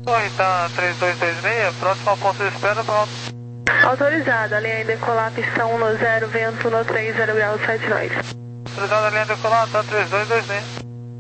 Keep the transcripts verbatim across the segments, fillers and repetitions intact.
Torre três dois dois seis, próximo ao ponto de espera, pronto. Autorizado, a linha decolar, pistão um zero, vento no três zero grau sete nove. Autorizado a linha decolar, tá três dois dois seis.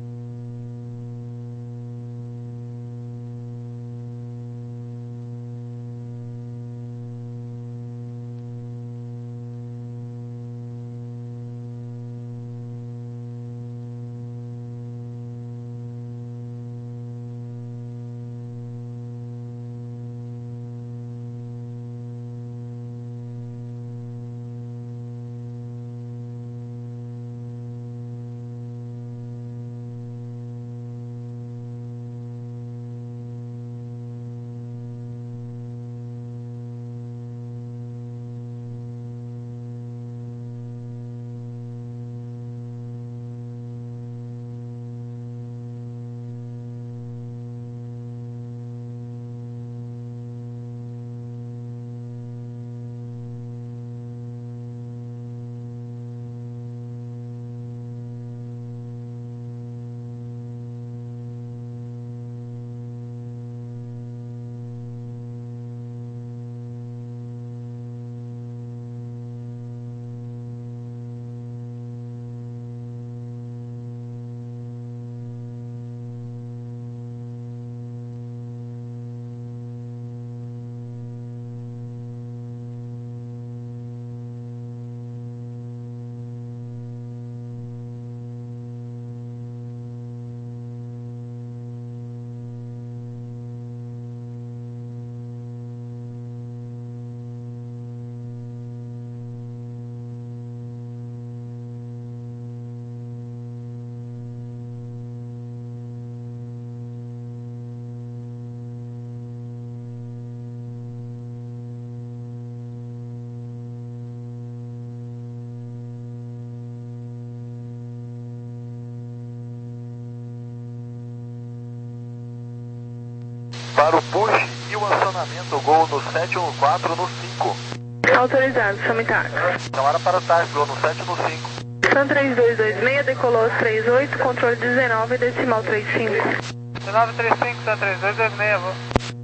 Para o push e o acionamento, Gol no sete um quatro no cinco. Autorizado, Samitar. Chamada para o táxi, Gol no sete no cinco. Sun três dois dois seis, decolou três oito, controle dezenove, decimal três cinco. dezenove trinta e cinco, Sun três dois dois seis, vou.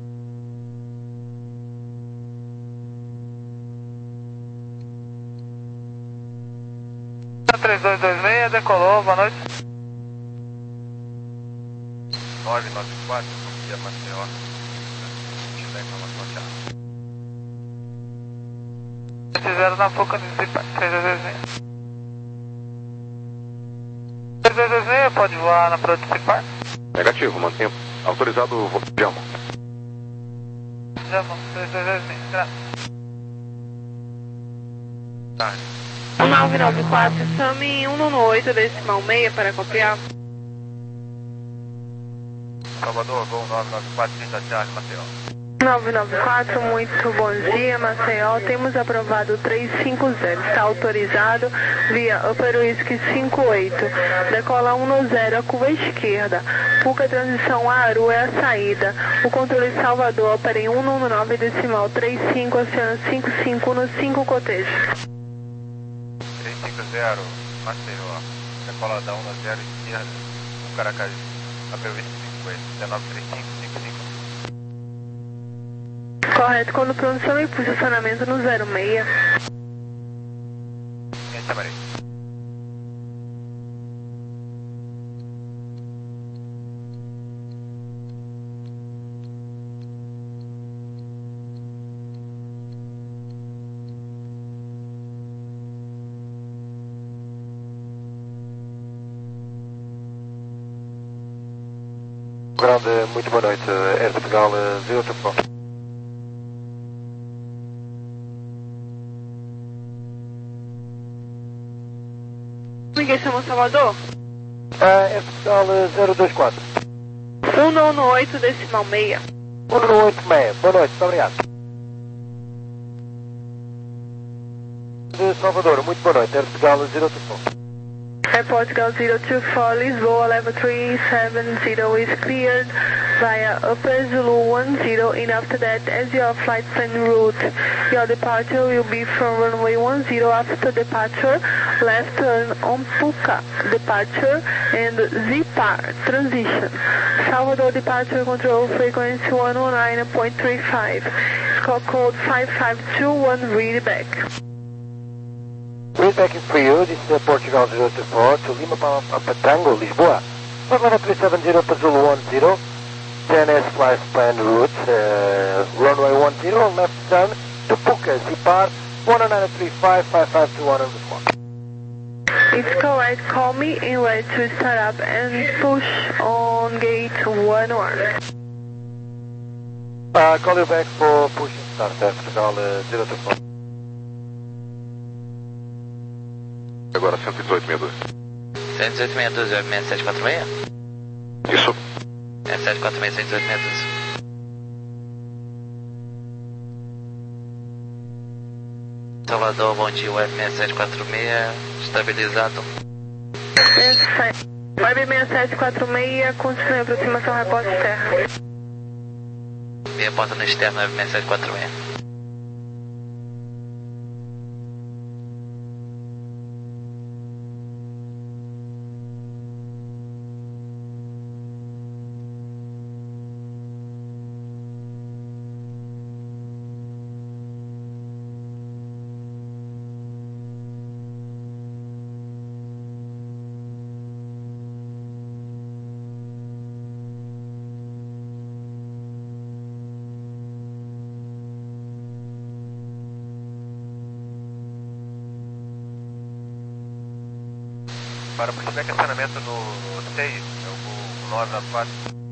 Sun três dois dois seis, decolou, boa noite. nove nove quatro, Sofia Maceió. Te dá informação já. Fizeram na boca de três dois dois seis. três dois dois seis, pode voar na Prodicipar? Negativo, mantenha. Autorizado, Jamo. Jamo, três dois dois seis, graças. Tá. um nove nove quatro, Sami um nono oito, decimal seis para copiar. Salvador, Gol nove nove quatro, trinta Charlie, Maceió. nove nove quatro, muito bom dia, Maceió. Temos aprovado três cinco zero. Está autorizado via Upper Whisky cinco oito. Decola um no zero, a curva esquerda. Puca transição a Aru é a saída. O controle Salvador opera em um nono nove, decimal três cinco, Oceano cinco cinco no cinco cotejo. três cinco zero, Maceió. Decola da um no zero, esquerda. Um Caracaju. Upper Whisky cinco oito, dezenove trinta e cinco, cinco cinco. Correto, quando produção e posicionamento no zero seis. Quem chamarei? Grande, muito boa noite, Air Portugal, zero two four. Ninguém chamou Salvador? Uh, Air Portugal zero dois quatro. um nono oito, decimal seis. um nono oito seis, boa noite, muito obrigado. De Salvador, muito boa noite, Air Portugal zero two four. Air Portugal zero two four, Lisboa, level three seven zero is cleared. via Upper Zulu one zero, and after that, as your flight plan route, your departure will be from runway one zero after departure, left turn on Puka, departure, and Z P A R, transition. Salvador departure control frequency one oh nine point three five, score code five five two one, read back. Read back for you, this is uh, Portugal zero two four to Lima Papa Tango, Lisboa. one three seven zero to Zulu one zero, ten S flight plan route, uh, runway one zero, left turn to Puka, Z P A R, one oh nine three five, five five two one on the spot. It's correct, call me and ready to start up and push on gate one one. Uh, call you back for pushing start, uh, Portugal uh, zero two four. Agora cento e dezoito sessenta e dois. cento e dezoito sessenta e dois, é sete sete quatro seis? Isso. É sete quatro seis, cento e dezoito sessenta e dois. Salvador, bom dia, web seis sete quatro seis, estabilizado. Web seis sete quatro seis, continue a aproximação, reporte terra. Minha porta no externo, web seis sete quatro seis. Para o primeiro estacionamento no, no seis, é o nove nove quatro.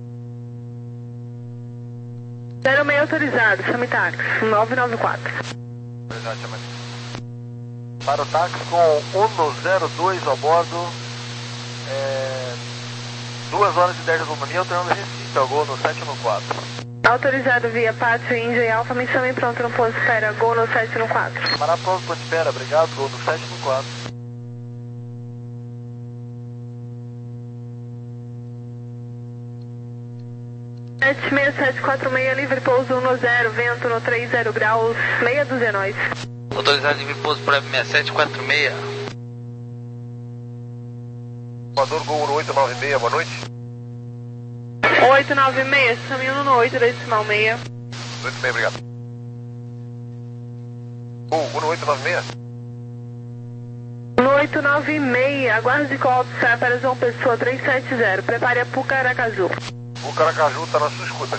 zero seis autorizado, chame táxi, nove nove quatro. Autorizado, chama Para o táxi com um zero dois a bordo, é, duas horas e dez de autonomia, alternando Recife, ao gol no sete no quatro. Autorizado via Pátio Índia e Alfa, me chame pronto no ponto de espera, gol no sete no quatro. Para pronto, ponto de espera, obrigado, gol no sete no quatro. sete seis sete quatro seis, livre pouso um zero, vento no três zero graus, meia dúzia nós. Autorizado livre pouso para seis sete quatro seis. Salvador, gol no oito nove seis, boa noite. oito nove seis, chame um no oito, decimal seis. oito seis, obrigado. Gol um no oito nove seis. No oito nove seis, aguarde call para João Pessoa três sete zero, prepare a Puca Aracaju. O Caracaju está na sua escuta.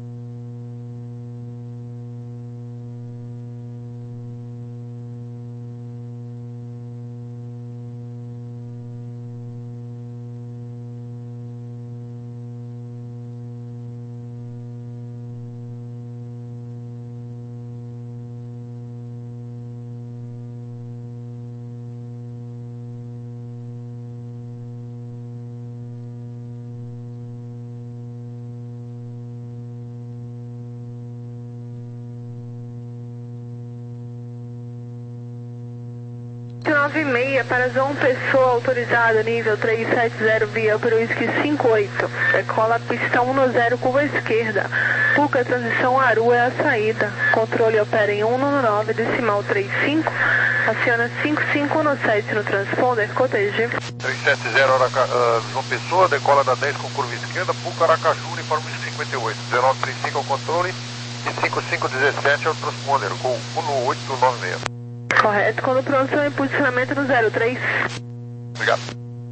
oito nove seis para João Pessoa, autorizado, nível três sete zero, via para o whisky cinco oito. Decola pista um zero, curva esquerda. Puca, transição Aru é a saída. Controle opera em um nove, decimal trinta e cinco. Aciona cinco cinco no sete no transponder, coteje. três sete zero, uh, João Pessoa, decola da dez com curva esquerda, Puca Aracaju, uniforme cinquenta e oito. dezenove trinta e cinco é o controle e cinco cinco dezessete é o transponder, com um no oito nove seis. Correto, quando pronto, em posicionamento no zero três. Obrigado.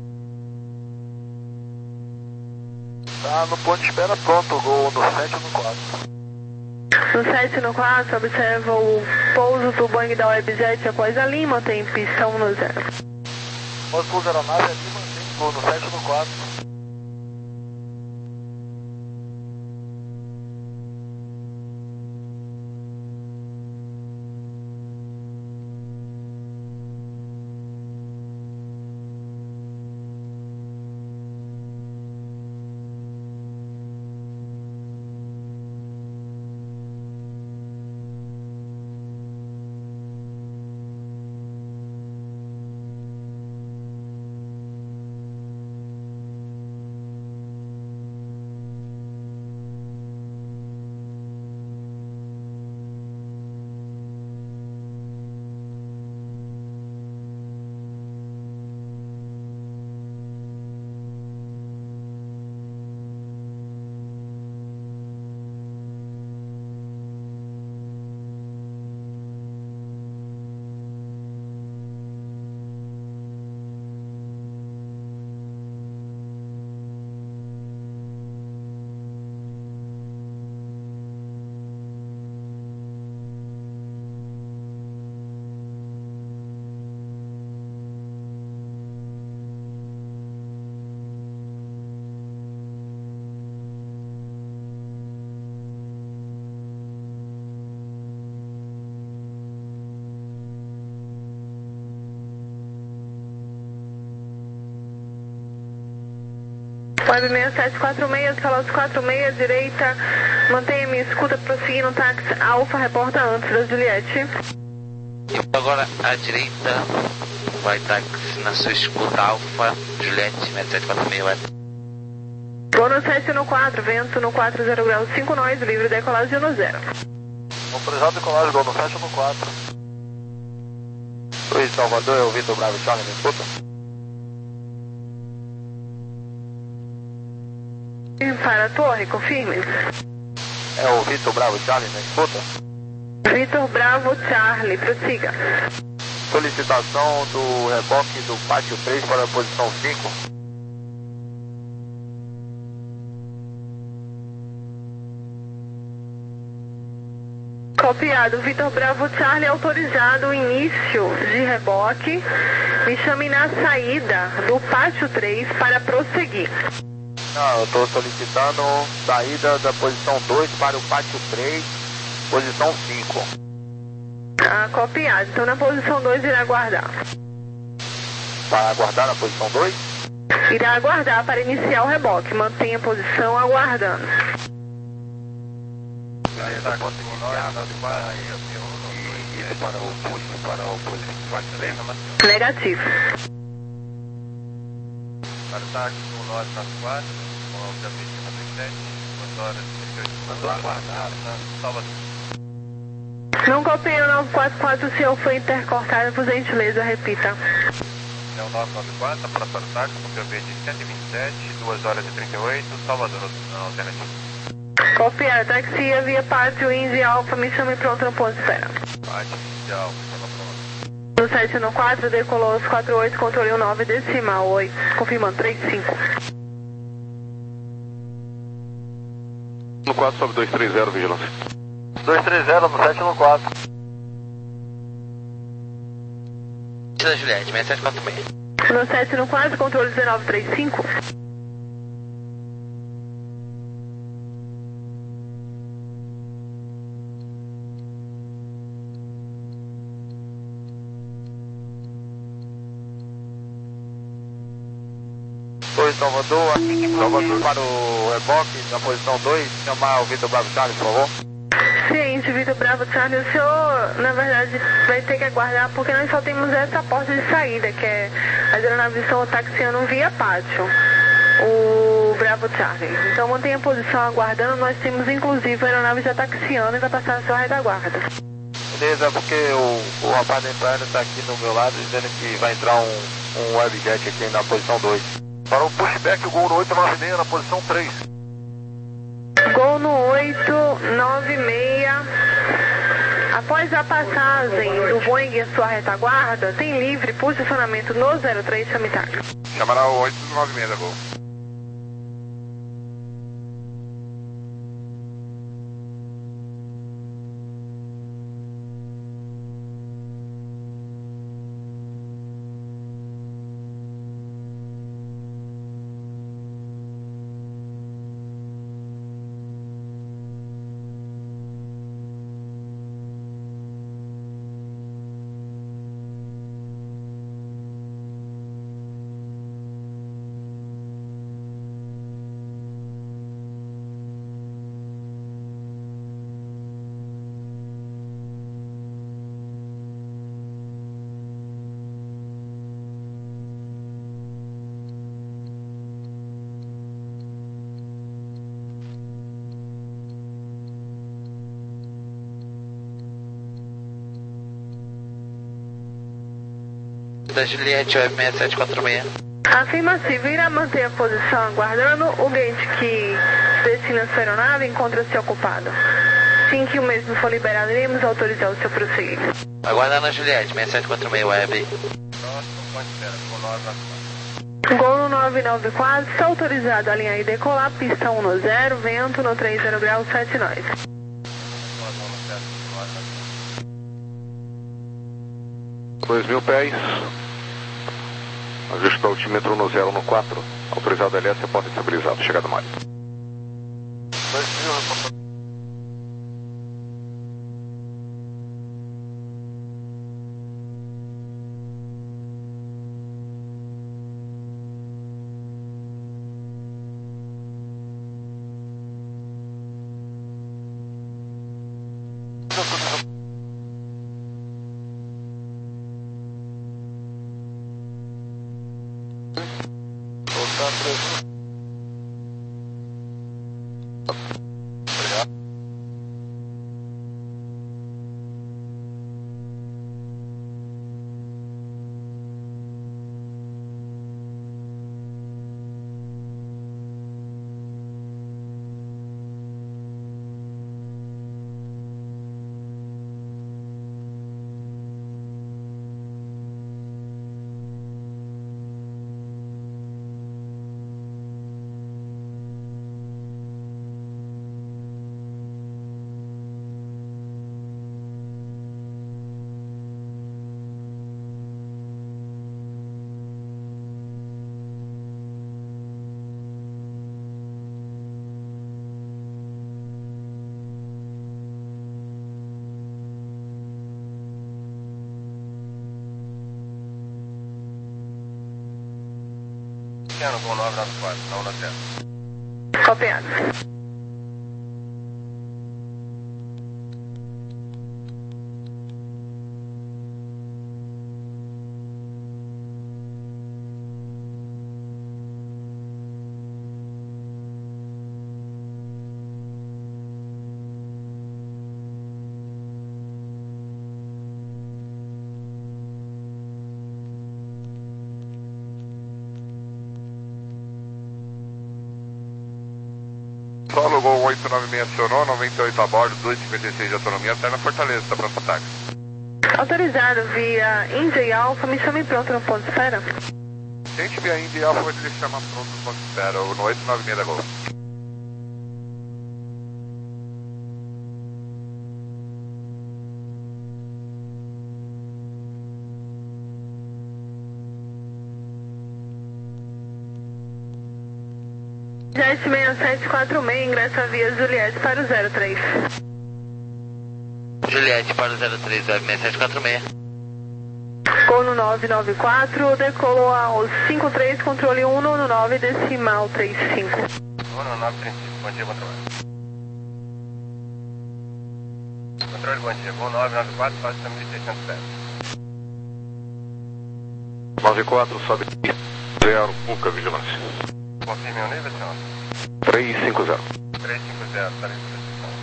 Tá no ponto de espera pronto, gol no sete no quatro. No sete no quatro, observa o pouso do Boeing da Webjet após a Lima, tem pista um no zero. Após o pouso da aeronave, a Lima tem gol no sete no quatro. Web seis sete quatro seis, Pelotas quatro seis, direita, mantenha minha escuta prosseguindo táxi Alfa, reporta antes da Juliette. Agora à direita, vai táxi na sua escuta Alfa, Juliette seis sete quatro seis, web. Gol no sete no quatro, vento no quatro zero grau cinco, nós, livre decolagem no zero. Autorizado decolagem, gol no sete no quatro. Oi, Salvador, é o Vitor Bravo Charlie, me escuta? Para a torre, confirme. É o Vitor Bravo Charlie, me escuta? Vitor Bravo Charlie, prossiga. Solicitação do reboque do pátio três para a posição cinco. Copiado, Vitor Bravo Charlie, autorizado o início de reboque. Me chame na saída do pátio três para prosseguir. Não, eu estou solicitando saída da posição dois para o pátio três, posição cinco. Ah, copiado. Então na posição dois irá aguardar. Para aguardar na posição dois? Irá aguardar para iniciar o reboque. Mantenha a posição aguardando. Negativo. Para táxi um nove nove quatro, com obviamente noventa e sete, quatro horas e trinta e oito minutos, aguardar na Salvador. Não copiei o nove quatro quatro, o senhor foi intercortado, por gentileza, repita. É o nove nove quatro, para para táxi, com obviamente cento e vinte e sete, duas horas e trinta e oito, Salvador, na alternativa. Copiado, taxia via Pátio Indy Alfa, me chame pronto no ponto de espera. Pátio inicial, estava pronto. No sete no quatro, decolou os quatro oito, controle um nove, decimal oito, confirmando três cinco. No quatro, sobe dois três zero, vigilância. dois três zero no sete no quatro. Da Juliette, seis sete quatro seis. No sete no quatro, controle dezenove três cinco. Oi, Salvador, Salvador para o reboque na posição dois, chamar o Vitor Bravo Charlie, por favor. Ciente, Vitor Bravo Charlie, o senhor, na verdade, vai ter que aguardar porque nós só temos essa porta de saída, que é as aeronaves estão taxiando via pátio, o Bravo Charlie. Então mantenha a posição aguardando, nós temos inclusive a aeronave já taxiando e vai passar a sua retaguarda. Beleza, porque o, o rapaz da Embraer está aqui do meu lado dizendo que vai entrar um, um webjet aqui na posição dois. Para o pushback, o gol no oito nove seis na posição três. Gol no oito nove seis. Após a passagem do Boeing e a sua retaguarda, tem livre posicionamento no zero três, chame táxi. Chamará o oito nove seis da gol. Da Juliette, web seis sete quatro seis. Afirmativo, irá manter a posição aguardando. O gate que destina a sua aeronave encontra-se ocupado. Assim que o mesmo for liberado, iremos autorizar o seu prosseguir. Aguarda na Juliette, seis sete quatro seis, web. Gol no nove nove quatro, está autorizado a alinhar e decolar, pista um no zero, vento no três zero grau sete nós. dois mil pés. Ajuste para altímetro no zero no quatro. Autorizado L S, porta estabilizado. Chegada mais. Gol nove nove quatro, não na terra. Copiado. Solo Gol oito nove seis acionou, noventa e oito a bordo, duzentos e cinquenta e seis de autonomia, até na Fortaleza, está pronto para táxi. Autorizado via Índia e Alfa, me chame pronto no ponto de espera. Gente via Índia e Alfa, vai te chamar pronto no ponto de espera, no oito nove seis da Gol. Jet seis sete quatro seis, ingressa via Juliette para o zero três. Juliette para o zero três, web seis sete quatro seis. Gol no nove nove quatro, decolou ao cinco três, controle um no nove, decimal trinta e cinco. um no nove trinta e cinco, bom dia, controle. Controle, bom dia, Gol nove nove quatro, faz mil seiscentos e sete. nove quatro, sobe zero, Puca, vigilância. Confirme o nível, senhor? três cinco zero. três cinco zero, está livre.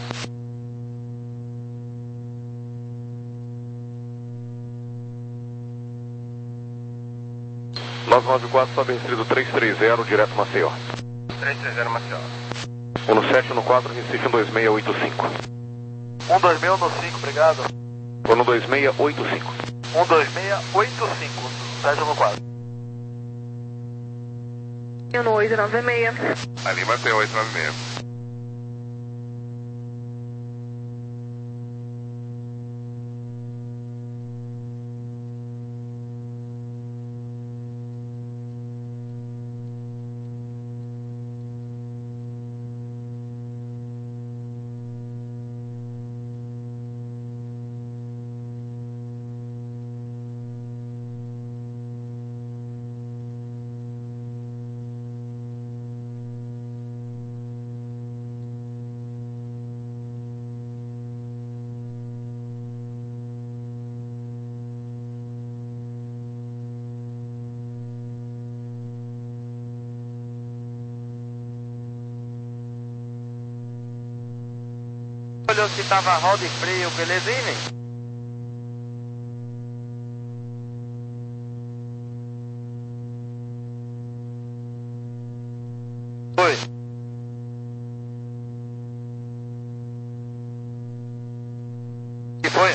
nove nove quatro, sobe distrito três três zero, direto Maceió. três três zero, Maceió. um no sete, um no quatro, Recife um dois seis oito cinco. um dois seis no cinco, obrigado. um dois seis oito cinco. um dois seis oito cinco, sete no quatro. No oito nove seis. Ali mantém oito nove seis. Olhou se tava roda e freio, beleza aí, velho? Foi. Que foi?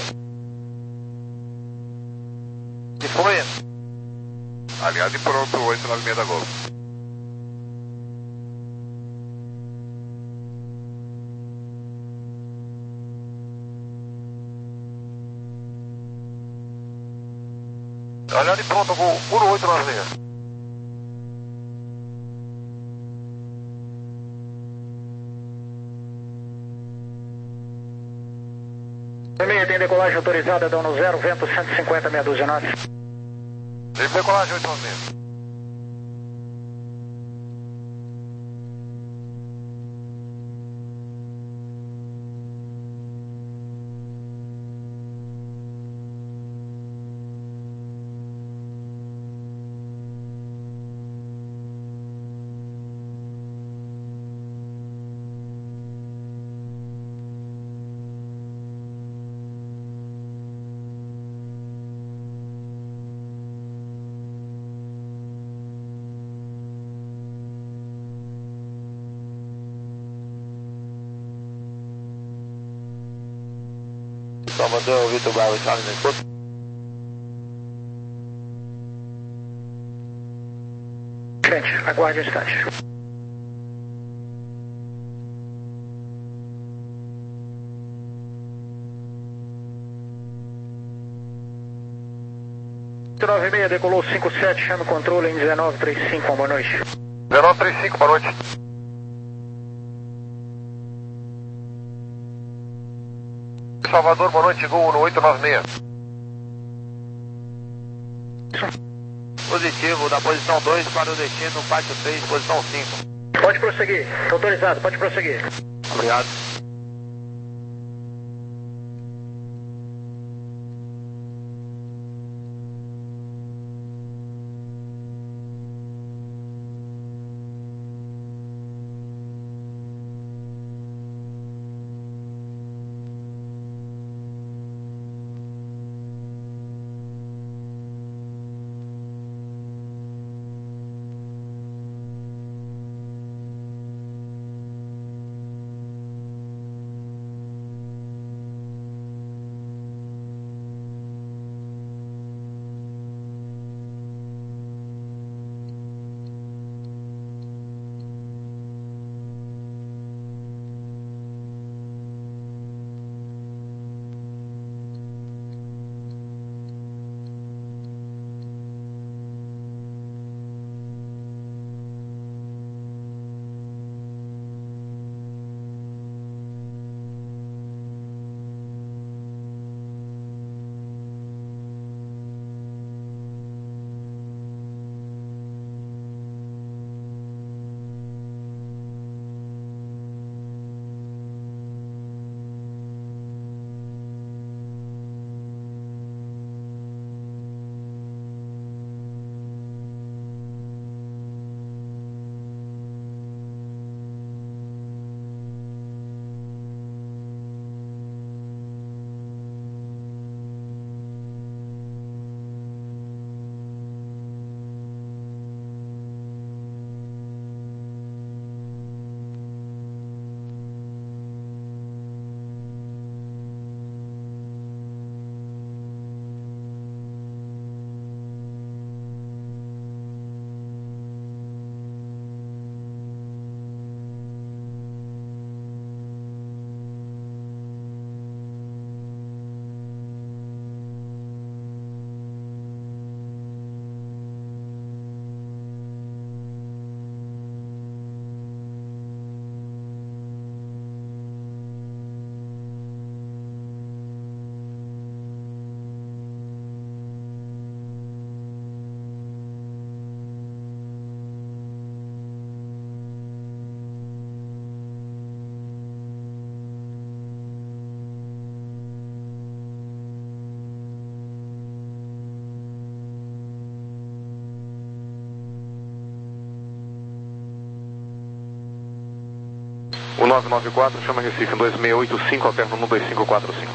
Que foi? Aliado e pronto, oito nove seis da Gol. Aliado e pronto, Gol um oito nove seis. Meia tem decolagem autorizada, dando zero, vento cento e cinquenta, meia dúzia norte. Tem decolagem oito nove seis. Salvador, Vitor Bravo, Charlie na escuta. Gente, aguarde um instante. nove seis, decolou cinco sete, chame o controle em dezenove trinta e cinco, boa noite. dezenove trinta e cinco, boa noite. Salvador, boa noite, Gol no oito nove seis. Positivo, da posição dois para o destino, pátio três, posição cinco. Pode prosseguir, autorizado, pode prosseguir. Obrigado. O nove nove quatro, chama Recife, dois seis oito cinco, alterno no dois cinco quatro cinco.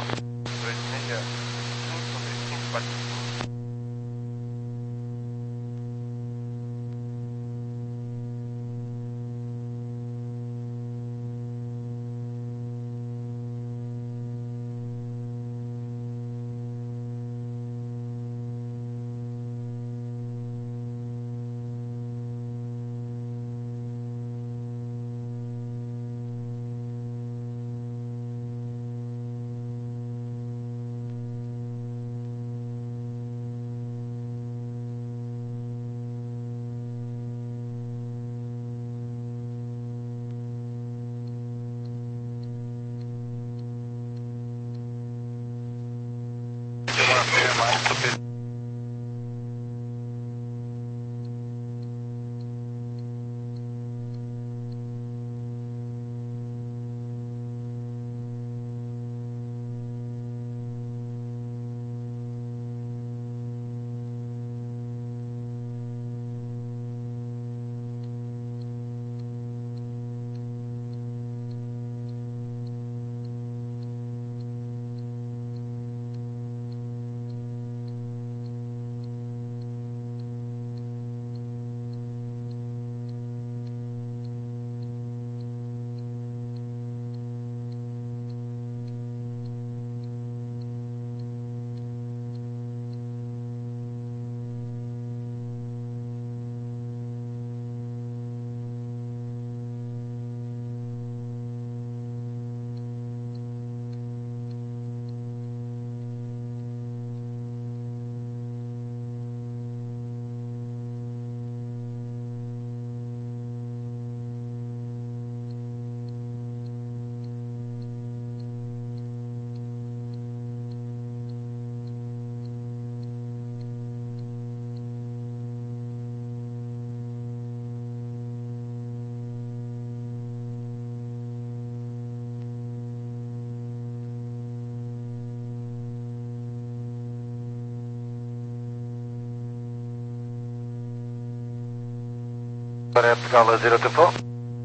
Portugal zero two four.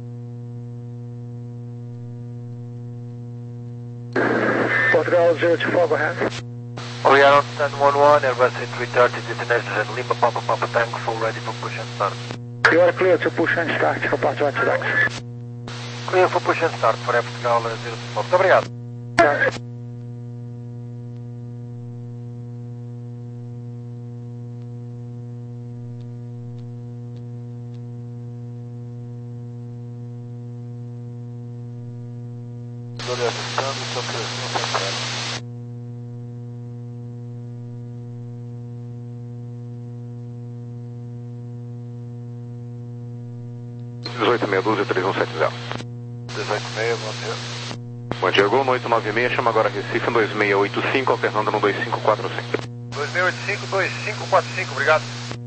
Portugal zero two four, go ahead. We are on stand one one, Airbus A three thirty, destination at Lima Papa Papa Tango, full ready for push and start. You are clear to push and start, report to X. Clear for push and start for Portugal zero two four. Muito obrigado. Tá. Estou ajustando, estou crescendo. dezoito meia dúzia três um sete zero. dezoito meia, bom dia. Bom dia, Gol no oito nove seis, chama agora Recife no dois seis oito cinco, alternando no dois cinco quatro cinco. dois seis oito cinco, dois cinco quatro cinco, obrigado.